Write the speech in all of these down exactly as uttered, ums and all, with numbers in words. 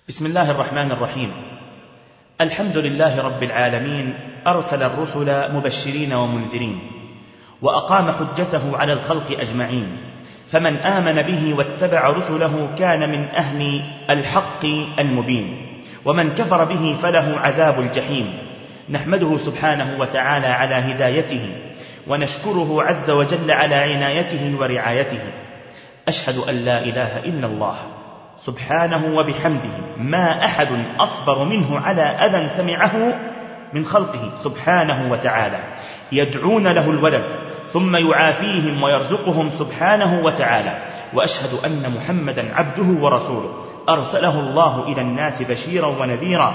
بسم الله الرحمن الرحيم. الحمد لله رب العالمين، أرسل الرسل مبشرين ومنذرين، وأقام حجته على الخلق أجمعين، فمن آمن به واتبع رسله كان من أهل الحق المبين، ومن كفر به فله عذاب الجحيم. نحمده سبحانه وتعالى على هدايته، ونشكره عز وجل على عنايته ورعايته. أشهد أن لا إله إلا الله سبحانه وبحمده، ما أحد أصبر منه على أذى سمعه من خلقه سبحانه وتعالى، يدعون له الولد ثم يعافيهم ويرزقهم سبحانه وتعالى. وأشهد أن محمدا عبده ورسوله، أرسله الله إلى الناس بشيرا ونذيرا،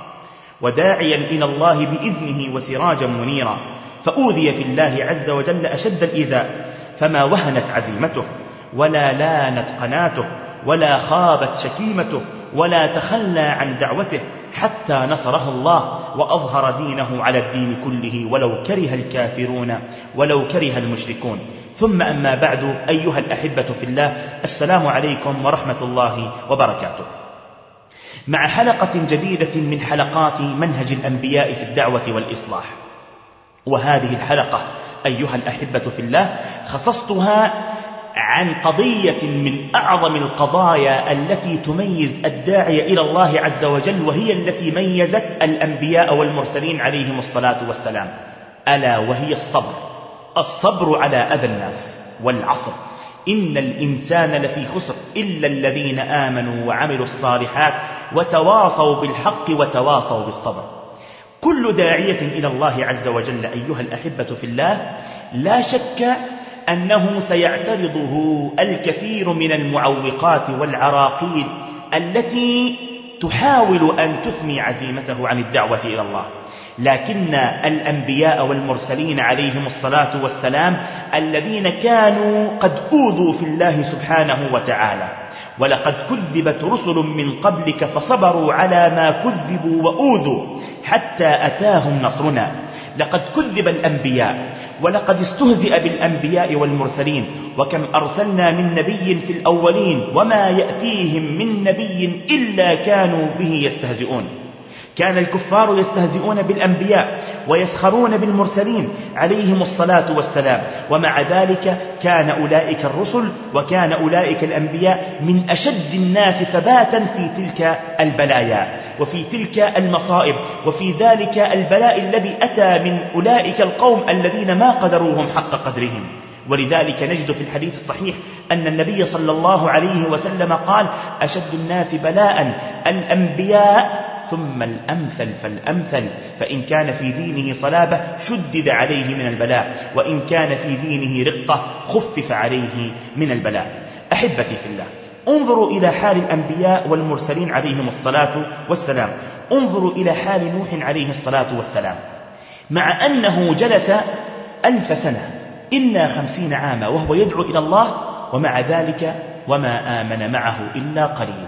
وداعيا إلى الله بإذنه وسراجا منيرا. فأوذي في الله عز وجل أشد الإيذاء، فما وهنت عزيمته، ولا لانت قناته، ولا خابت شكيمته، ولا تخلى عن دعوته، حتى نصره الله وأظهر دينه على الدين كله، ولو كره الكافرون ولو كره المشركون. ثم أما بعد، أيها الأحبة في الله، السلام عليكم ورحمة الله وبركاته. مع حلقة جديدة من حلقات منهج الأنبياء في الدعوة والإصلاح. وهذه الحلقة أيها الأحبة في الله خصصتها عن قضية من أعظم القضايا التي تميز الداعية إلى الله عز وجل، وهي التي ميزت الأنبياء والمرسلين عليهم الصلاة والسلام، ألا وهي الصبر. الصبر على أذى الناس. والعصر إن الإنسان لفي خسر إلا الذين آمنوا وعملوا الصالحات وتواصوا بالحق وتواصوا بالصبر. كل داعية إلى الله عز وجل أيها الأحبة في الله لا شك أنه سيعترضه الكثير من المعوقات والعراقيل التي تحاول أن تثني عزيمته عن الدعوة إلى الله. لكن الأنبياء والمرسلين عليهم الصلاة والسلام الذين كانوا قد أوذوا في الله سبحانه وتعالى، ولقد كذبت رسل من قبلك فصبروا على ما كذبوا وأوذوا حتى أتاهم نصرنا. لقد كذب الأنبياء، ولقد استهزئ بالأنبياء والمرسلين، وكم أرسلنا من نبي في الأولين وما يأتيهم من نبي إلا كانوا به يستهزئون. كان الكفار يستهزئون بالأنبياء ويسخرون بالمرسلين عليهم الصلاة والسلام، ومع ذلك كان أولئك الرسل وكان أولئك الأنبياء من أشد الناس ثباتا في تلك البلايا وفي تلك المصائب وفي ذلك البلاء الذي أتى من أولئك القوم الذين ما قدروهم حق قدرهم. ولذلك نجد في الحديث الصحيح أن النبي صلى الله عليه وسلم قال: أشد الناس بلاء الأنبياء ثم الأمثل فالأمثل، فإن كان في دينه صلابة شدد عليه من البلاء، وإن كان في دينه رقة خفف عليه من البلاء. أحبتي في الله، انظروا إلى حال الأنبياء والمرسلين عليهم الصلاة والسلام. انظروا إلى حال نوح عليه الصلاة والسلام، مع أنه جلس ألف سنة إلا خمسين عاما وهو يدعو إلى الله، ومع ذلك وما آمن معه إلا قليل.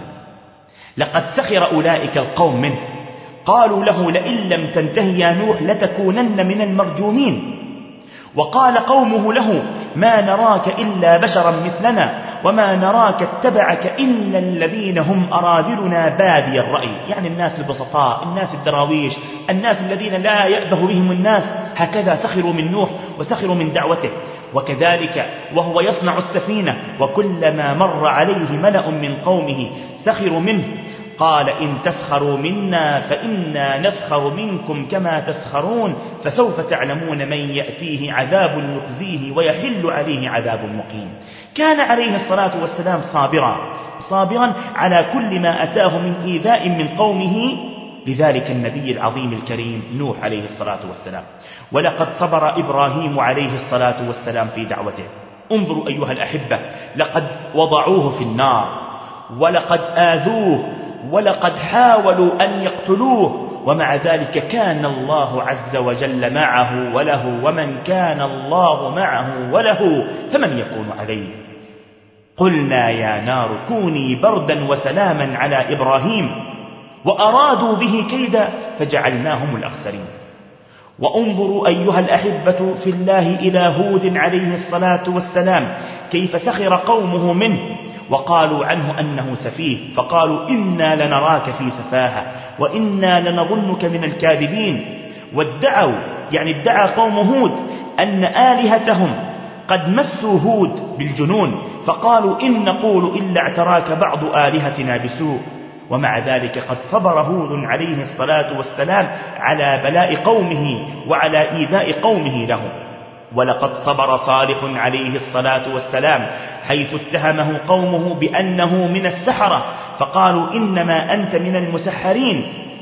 لقد سخر أولئك القوم منه، قالوا له: لئن لم تنتهي يا نوح لتكونن من المرجومين. وقال قومه له: ما نراك إلا بشرا مثلنا وما نراك اتبعك إلا الذين هم أراذلنا بادي الرأي، يعني الناس البسطاء، الناس الدراويش، الناس الذين لا يأبه بهم الناس. هكذا سخروا من نوح وسخروا من دعوته. وكذلك وهو يصنع السفينة، وكلما مر عليه ملأ من قومه سخروا منه، قال: إن تسخروا منا فإنا نسخر منكم كما تسخرون، فسوف تعلمون من يأتيه عذاب يخزيه ويحل عليه عذاب مقيم. كان عليه الصلاة والسلام صابرا صابرا على كل ما أتاه من إيذاء من قومه، لذلك النبي العظيم الكريم نوح عليه الصلاة والسلام. ولقد صبر إبراهيم عليه الصلاة والسلام في دعوته. انظروا أيها الأحبة، لقد وضعوه في النار، ولقد آذوه، ولقد حاولوا أن يقتلوه، ومع ذلك كان الله عز وجل معه وله، ومن كان الله معه وله فمن يكون عليه. قلنا يا نار كوني بردا وسلاما على إبراهيم، وأرادوا به كيدا فجعلناهم الأخسرين. وانظروا أيها الأحبة في الله إلى هود عليه الصلاة والسلام، كيف سخر قومه منه وقالوا عنه أنه سفيه، فقالوا إنا لنراك في سفاهة وإنا لنظنك من الكاذبين. وادعوا يعني ادعى قوم هود أن آلهتهم قد مسوا هود بالجنون، فقالوا إن نقول إلا اعتراك بعض آلهتنا بسوء. ومع ذلك قد صبر هود عليه الصلاة والسلام على بلاء قومه وعلى إيذاء قومه له. ولقد صبر صالح عليه الصلاة والسلام حيث اتهمه قومه بأنه من السحرة، فقالوا إنما أنت من المسحرين،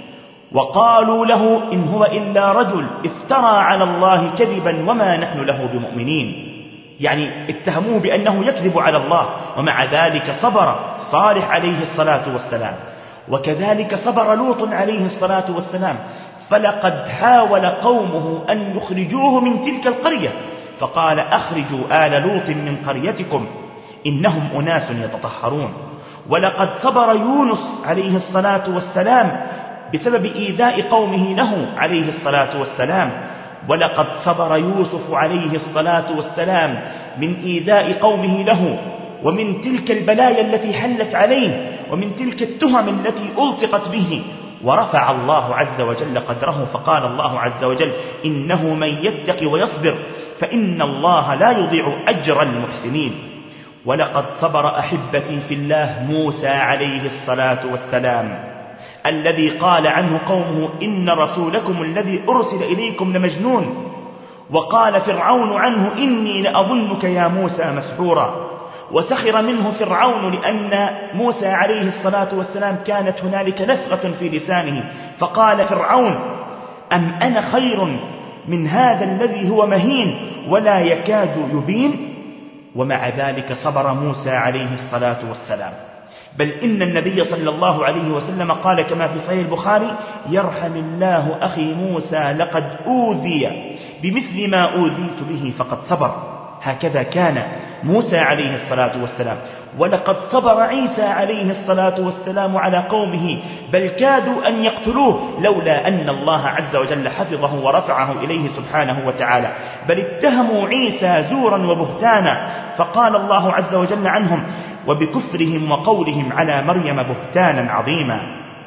وقالوا له إن هو إلا رجل افترى على الله كذبا وما نحن له بمؤمنين، يعني اتهموه بأنه يكذب على الله، ومع ذلك صبر صالح عليه الصلاة والسلام. وكذلك صبر لوط عليه الصلاة والسلام، فلقد حاول قومه أن يخرجوه من تلك القرية، فقال أخرجوا آل لوط من قريتكم إنهم أناس يتطهرون. ولقد صبر يونس عليه الصلاة والسلام بسبب إيذاء قومه له عليه الصلاة والسلام. ولقد صبر يوسف عليه الصلاة والسلام من إيذاء قومه له ومن تلك البلايا التي حلت عليه ومن تلك التهم التي ألصقت به، ورفع الله عز وجل قدره، فقال الله عز وجل إنه من يتق ويصبر فإن الله لا يضيع أجر المحسنين. ولقد صبر أحبتي في الله موسى عليه الصلاة والسلام الذي قال عنه قومه إن رسولكم الذي أرسل إليكم لمجنون، وقال فرعون عنه إني لأظنك يا موسى مسحورا. وسخر منه فرعون لأن موسى عليه الصلاة والسلام كانت هنالك لثغة في لسانه، فقال فرعون أم أنا خير من هذا الذي هو مهين ولا يكاد يبين. ومع ذلك صبر موسى عليه الصلاة والسلام، بل إن النبي صلى الله عليه وسلم قال كما في صحيح البخاري يرحم الله أخي موسى لقد أوذي بمثل ما أوذيت به فقد صبر. هكذا كان موسى عليه الصلاة والسلام. ولقد صبر عيسى عليه الصلاة والسلام على قومه، بل كادوا أن يقتلوه لولا أن الله عز وجل حفظه ورفعه إليه سبحانه وتعالى، بل اتهموا عيسى زورا وبهتانا، فقال الله عز وجل عنهم وبكفرهم وقولهم على مريم بهتانا عظيما.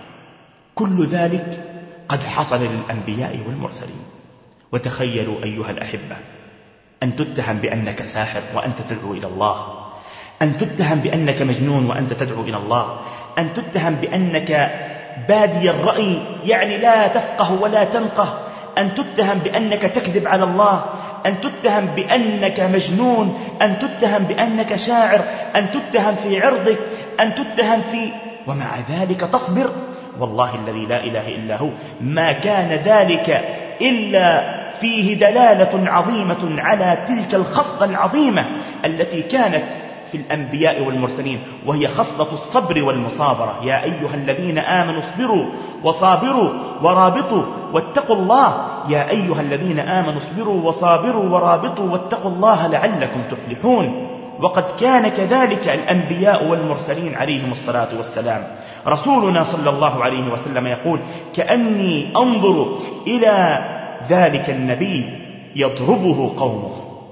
كل ذلك قد حصل للأنبياء والمرسلين. وتخيلوا أيها الأحبة أن تتهم بأنك ساحر وأنت تدعو إلى الله، أن تتهم بأنك مجنون وأنت تدعو إلى الله، أن تتهم بأنك بادي الرأي يعني لا تفقه ولا تنقه، أن تتهم بأنك تكذب على الله، أن تتهم بأنك مجنون، أن تتهم بأنك شاعر، أن تتهم في عرضك، أن تتهم في، ومع ذلك تصبر. والله الذي لا إله إلا هو ما كان ذلك إلا فيه دلالة عظيمة على تلك الخصلة العظيمة التي كانت في الأنبياء والمرسلين، وهي خصلة الصبر والمصابرة. يا أيها الذين آمنوا اصبروا وصابروا ورابطوا واتقوا الله، يا أيها الذين آمنوا اصبروا وصابروا ورابطوا واتقوا الله لعلكم تفلحون. وقد كان كذلك الأنبياء والمرسلين عليهم الصلاة والسلام. رسولنا صلى الله عليه وسلم يقول كأني أنظر إلى ذلك النبي يضربه قومه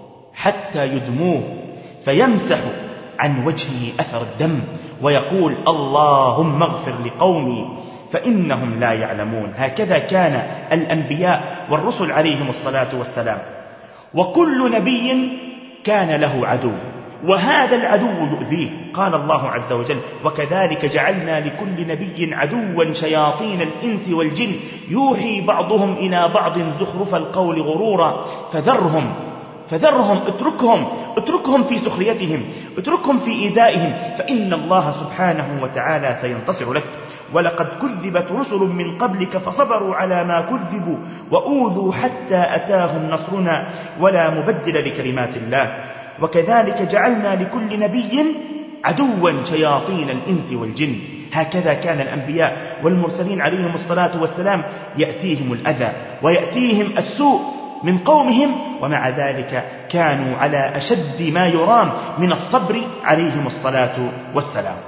حتى يدموه فيمسح عن وجهه أثر الدم ويقول اللهم اغفر لقومي فإنهم لا يعلمون. هكذا كان الأنبياء والرسل عليهم الصلاة والسلام. وكل نبي كان له عدو، وهذا العدو يؤذيه. قال الله عز وجل وكذلك جعلنا لكل نبي عدوا شياطين الإنس والجن يوحي بعضهم إلى بعض زخرف القول غرورا فذرهم فذرهم اتركهم اتركهم في سخريتهم، اتركهم في إيذائهم، فإن الله سبحانه وتعالى سينتصر لك. ولقد كذبت رسل من قبلك فصبروا على ما كذبوا وأوذوا حتى أتاهم نصرنا ولا مبدل لكلمات الله. وكذلك جعلنا لكل نبي عدوا شياطين الإنس والجن. هكذا كان الأنبياء والمرسلين عليهم الصلاة والسلام يأتيهم الأذى ويأتيهم السوء من قومهم، ومع ذلك كانوا على أشد ما يرام من الصبر عليهم الصلاة والسلام.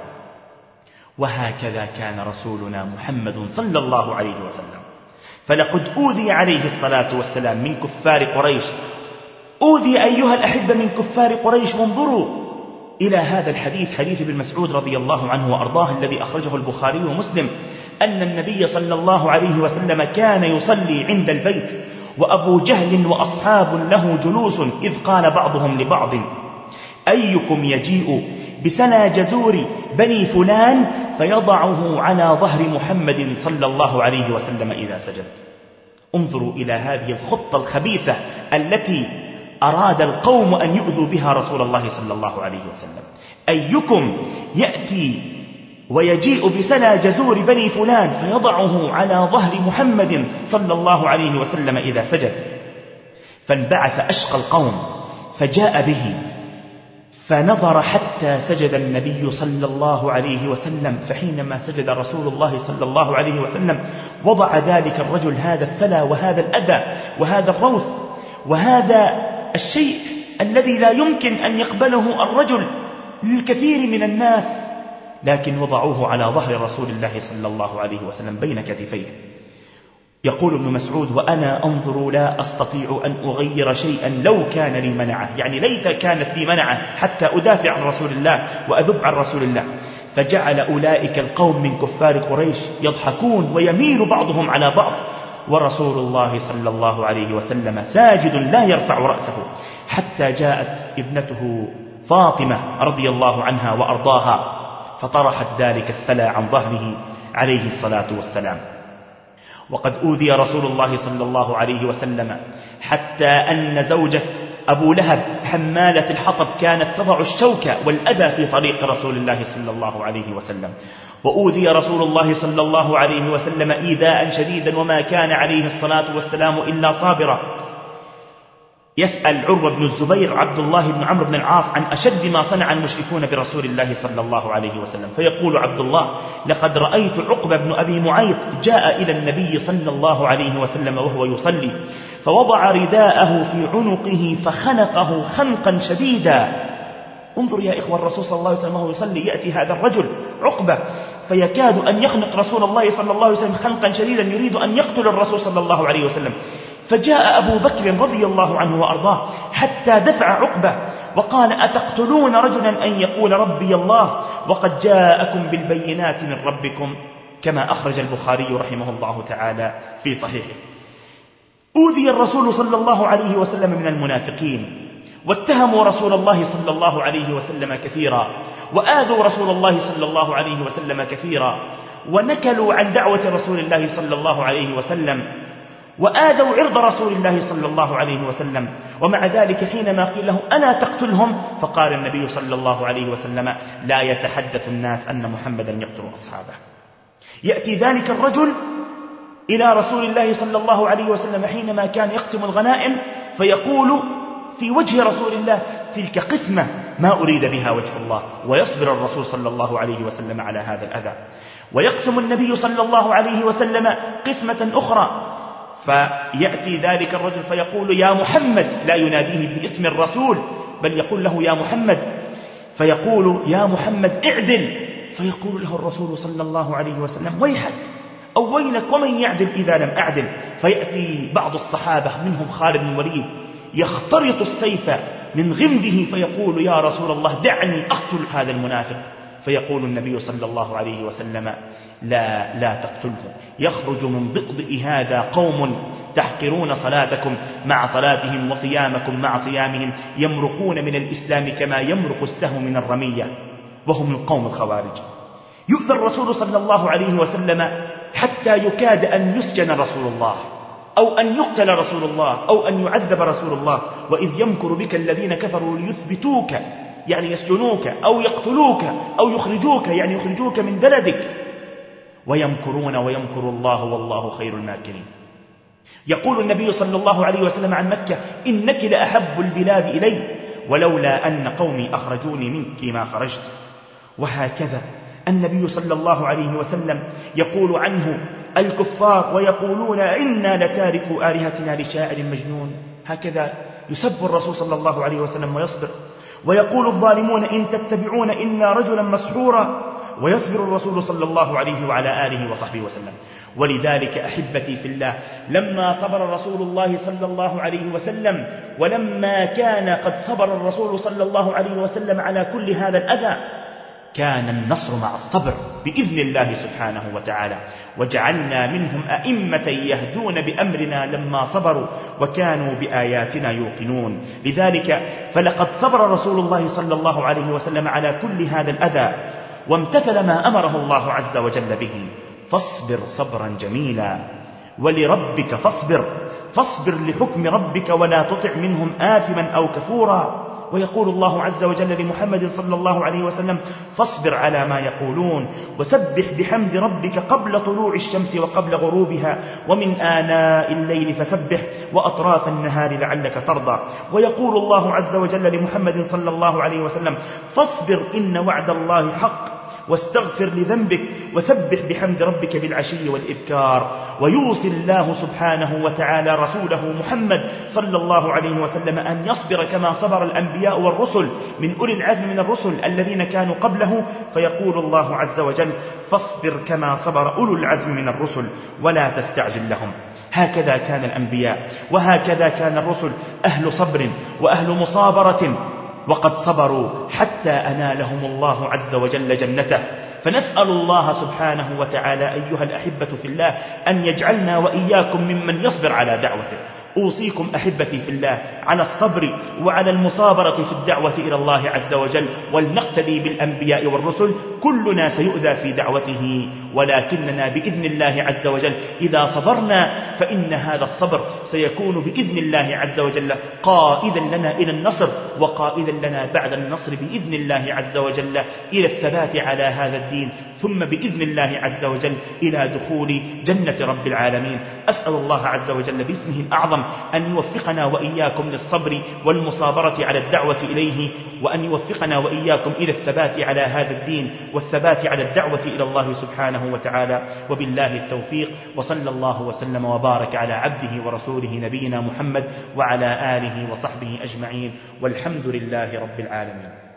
وهكذا كان رسولنا محمد صلى الله عليه وسلم. فلقد أوذي عليه الصلاة والسلام من كفار قريش، أوذي أيها الأحبة من كفار قريش. وانظروا إلى هذا الحديث، حديث ابن مسعود رضي الله عنه وأرضاه الذي أخرجه البخاري ومسلم، أن النبي صلى الله عليه وسلم كان يصلي عند البيت وأبو جهل وأصحاب له جلوس، إذ قال بعضهم لبعض: أيكم يجيء بسنى جزور بني فلان فيضعه على ظهر محمد صلى الله عليه وسلم إذا سجد. انظروا إلى هذه الخطة الخبيثة التي أراد القوم أن يؤذوا بها رسول الله صلى الله عليه وسلم. أيكم يأتي ويجيء بسنى جزور بني فلان فيضعه على ظهر محمد صلى الله عليه وسلم إذا سجد. فانبعث أشقى القوم فجاء به، فنظر حتى سجد النبي صلى الله عليه وسلم. فحينما سجد رسول الله صلى الله عليه وسلم وضع ذلك الرجل هذا السلا وهذا الأذى وهذا الروث وهذا الشيء الذي لا يمكن أن يقبله الرجل للكثير من الناس، لكن وضعوه على ظهر رسول الله صلى الله عليه وسلم بين كتفيه. يقول ابن مسعود: وأنا أنظر لا أستطيع أن أغير شيئا لو كان لي منعه، يعني ليت كانت لي منعه حتى أدافع عن رسول الله وأذب عن رسول الله. فجعل أولئك القوم من كفار قريش يضحكون ويميل بعضهم على بعض، ورسول الله صلى الله عليه وسلم ساجد لا يرفع رأسه، حتى جاءت ابنته فاطمة رضي الله عنها وأرضاها فطرحت ذلك السلا عن ظهره عليه الصلاة والسلام. وقد أوذي رسول الله صلى الله عليه وسلم حتى أن زوجة أبو لهب حمالة الحطب كانت تضع الشوك والأذى في طريق رسول الله صلى الله عليه وسلم. وأوذي رسول الله صلى الله عليه وسلم إيذاء شديدا، وما كان عليه الصلاة والسلام إلا صابرا. يسأل عروة بن الزبير عبد الله بن عمرو بن العاص عن أشد ما صنع المشركون برسول الله صلى الله عليه وسلم، فيقول عبد الله: لقد رأيت عقبة بن أبي معيط جاء إلى النبي صلى الله عليه وسلم وهو يصلي، فوضع رداءه في عنقه فخنقه خنقا شديدا. انظر يا إخوة، الرسول صلى الله عليه وسلم وهو يصلي يأتي هذا الرجل عقبة فيكاد أن يخنق رسول الله صلى الله عليه وسلم خنقا شديدا، يريد أن يقتل الرسول صلى الله عليه وسلم. فجاء أبو بكر رضي الله عنه وأرضاه حتى دفع عقبة وقال: أتقتلون رجلا أن يقول ربي الله وقد جاءكم بالبينات من ربكم، كما أخرج البخاري رحمه الله تعالى في صحيحه. أوذي الرسول صلى الله عليه وسلم من المنافقين، واتهموا رسول الله صلى الله عليه وسلم كثيرا، وآذوا رسول الله صلى الله عليه وسلم كثيرا، ونكلوا عن دعوة رسول الله صلى الله عليه وسلم، وآذوا عرض رسول الله صلى الله عليه وسلم. ومع ذلك حينما قيل له: ألا تقتلهم؟ فقال النبي صلى الله عليه وسلم: لا يتحدث الناس أن محمدا يقتل أصحابه. يأتي ذلك الرجل إلى رسول الله صلى الله عليه وسلم حينما كان يقسم الغنائم، فيقول في وجه رسول الله: تلك قسمة ما أريد بها وجه الله. ويصبر الرسول صلى الله عليه وسلم على هذا الأذى. ويقسم النبي صلى الله عليه وسلم قسمة أخرى، فيأتي ذلك الرجل فيقول: يا محمد، لا يناديه باسم الرسول بل يقول له يا محمد، فيقول: يا محمد اعدل. فيقول له الرسول صلى الله عليه وسلم: ويحك أو ويلك، ومن يعدل إذا لم أعدل؟ فيأتي بعض الصحابة منهم خالد بن الوليد يخترط السيف من غمده فيقول: يا رسول الله دعني أقتل هذا المنافق. فيقول النبي صلى الله عليه وسلم: لا لا تقتله، يخرج من ضئضئ هذا قوم تحقرون صلاتكم مع صلاتهم وصيامكم مع صيامهم، يمرقون من الإسلام كما يمرق السهم من الرمية، وهم القوم الخوارج. يؤذى الرسول صلى الله عليه وسلم حتى يكاد أن يسجن رسول الله، أو أن يقتل رسول الله، أو أن يعذب رسول الله. وإذ يمكر بك الذين كفروا ليثبتوك، يعني يسجنوك، أو يقتلوك، أو يخرجوك، يعني يخرجوك من بلدك. ويمكرون ويمكر الله والله خير الماكرين. يقول النبي صلى الله عليه وسلم عن مكة: إنك لأحب البلاد إلي، ولولا أن قومي أخرجوني منك ما خرجت. وهكذا النبي صلى الله عليه وسلم يقول عنه الكفار ويقولون: إنا لتاركوا آلهتنا لشاعر مجنون. هكذا يسب الرسول صلى الله عليه وسلم ويصبر. ويقول الظالمون: إن تتبعون إلا رجلا مسحورا. ويصبر الرسول صلى الله عليه وعلى آله وصحبه وسلم. ولذلك أحبتي في الله، لما صبر رسول الله صلى الله عليه وسلم، ولما كان قد صبر الرسول صلى الله عليه وسلم على كل هذا الأذى، كان النصر مع الصبر بإذن الله سبحانه وتعالى. وجعلنا منهم أئمة يهدون بأمرنا لما صبروا وكانوا بآياتنا يوقنون. لذلك فلقد صبر رسول الله صلى الله عليه وسلم على كل هذا الأذى وامتثل ما أمره الله عز وجل به. فاصبر صبرا جميلا، ولربك فاصبر، فاصبر لحكم ربك ولا تطع منهم آثما أو كفورا. ويقول الله عز وجل لمحمد صلى الله عليه وسلم: فاصبر على ما يقولون وسبح بحمد ربك قبل طلوع الشمس وقبل غروبها ومن آناء الليل فسبح وأطراف النهار لعلك ترضى. ويقول الله عز وجل لمحمد صلى الله عليه وسلم: فاصبر إن وعد الله حق واستغفر لذنبك وسبح بحمد ربك بالعشي والإبكار. ويوصي الله سبحانه وتعالى رسوله محمد صلى الله عليه وسلم أن يصبر كما صبر الأنبياء والرسل من أولي العزم من الرسل الذين كانوا قبله. فيقول الله عز وجل: فاصبر كما صبر أولو العزم من الرسل ولا تستعجل لهم. هكذا كان الأنبياء وهكذا كان الرسل، أهل صبر وأهل مصابرة، وقد صبروا حتى أنالهم الله عز وجل جنته. فنسأل الله سبحانه وتعالى أيها الأحبة في الله أن يجعلنا وإياكم ممن يصبر على دعوته. أوصيكم أحبتي في الله على الصبر وعلى المصابرة في الدعوة إلى الله عز وجل، ولنقتدي بالأنبياء والرسل. كلنا سيؤذى في دعوته، ولكننا بإذن الله عز وجل إذا صبرنا فإن هذا الصبر سيكون بإذن الله عز وجل قائدا لنا إلى النصر، وقائدا لنا بعد النصر بإذن الله عز وجل إلى الثبات على هذا الدين، ثم بإذن الله عز وجل إلى دخول جنة رب العالمين. أسأل الله عز وجل باسمه الأعظم أن يوفقنا وإياكم للصبر والمصابرة على الدعوة إليه، وأن يوفقنا وإياكم إلى الثبات على هذا الدين والثبات على الدعوة إلى الله سبحانه وتعالى. وبالله التوفيق، وصلى الله وسلم وبارك على عبده ورسوله نبينا محمد وعلى آله وصحبه أجمعين، والحمد لله رب العالمين.